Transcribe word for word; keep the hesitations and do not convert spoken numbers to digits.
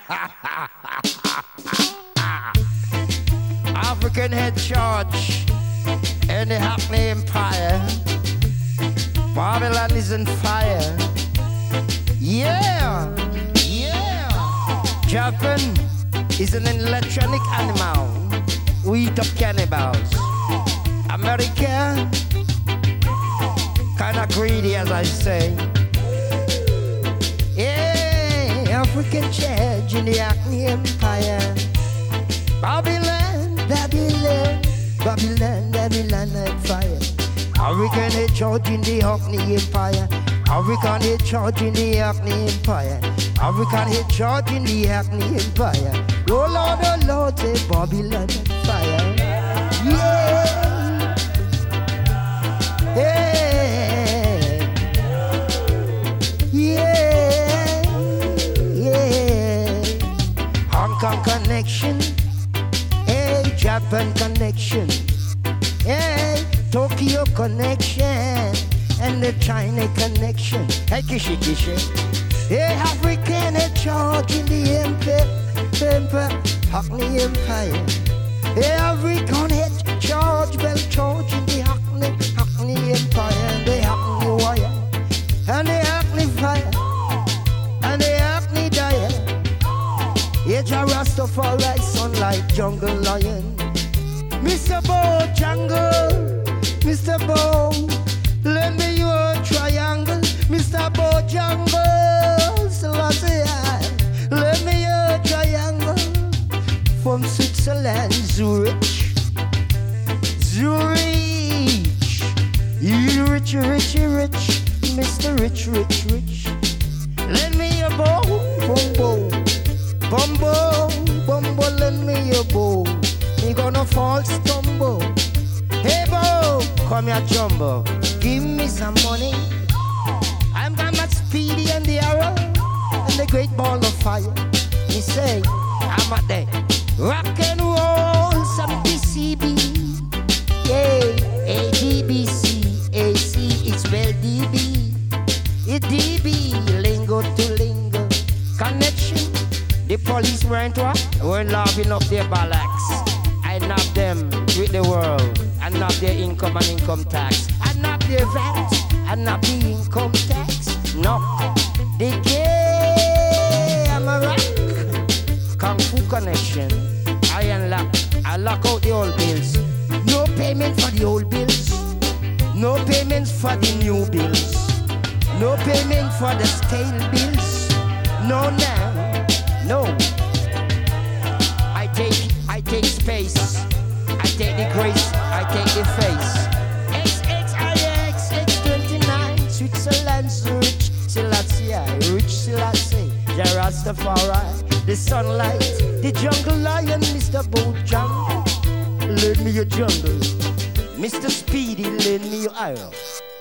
African head charge in the Hackney Empire. Babylon is on fire. Yeah, yeah. Japan is an electronic animal. We eat up cannibals. America, kinda greedy as I say. Yeah, African charge in the Hackney Empire. Babylon, Babylon, Babylon, Babylon on fire. African head charge in the Hackney Empire. African head charge in the Hackney Empire. African head charge in the Hackney Empire. Oh Lord, oh Lord, say Babylon on fire. Yeah. Yeah. Yeah. Yeah. Hong Kong connection. Hey, Japan connection. Hey, Tokyo connection. And the China connection. Hey, Kishi Kishi. Hey, African head charge in the empire. Empire. Hackney Empire. Hey, African head charge, bell charge in the Hackney, Hackney Empire. And the Hackney wire. And the Hackney fire. And the Hackney dire. It's a Rastafari sunlight jungle lion. Mister Bo Jungle. Mister Bo. Lend me your triangle, Mister Bo Jungle. Selassie, lend me your triangle. From Switzerland, Zurich, Zurich. You rich, rich, rich, Mister Rich, Rich, Rich. Lend me your bow, bumbo, bumbo, bumbo. Lend me your bow. Me gonna fall stumble. Hey Bo, come here, Jumbo. Give me some money. I'm got my speedy and the arrow and the great ball of fire. Me say, I'm at there. Rock and roll, some D C B. Yeah, A D B C, A C, it's well D B. It D B, lingo to lingo. Connection. The police weren't what? Weren't laughing up their ballocks. I nab them with the world. I nab their income and income tax. I nab their V A T. I nab the income tax. No. The gay, I'm a rock. Kung Fu connection. I unlock. I lock out the old bills. No payment for the old bills. No payments for the new bills. No payment for the stale bills. No now. No. I take, I take space. I take the grace, I take the face. X X I X, X twenty-nine, Switzerland, Zurich, Selassie, Rich Selassie, Jarastafari, the sunlight, the jungle lion, Mister Bo Jungle. Lend me your jungle. Mister Speedy, lend me your arrow.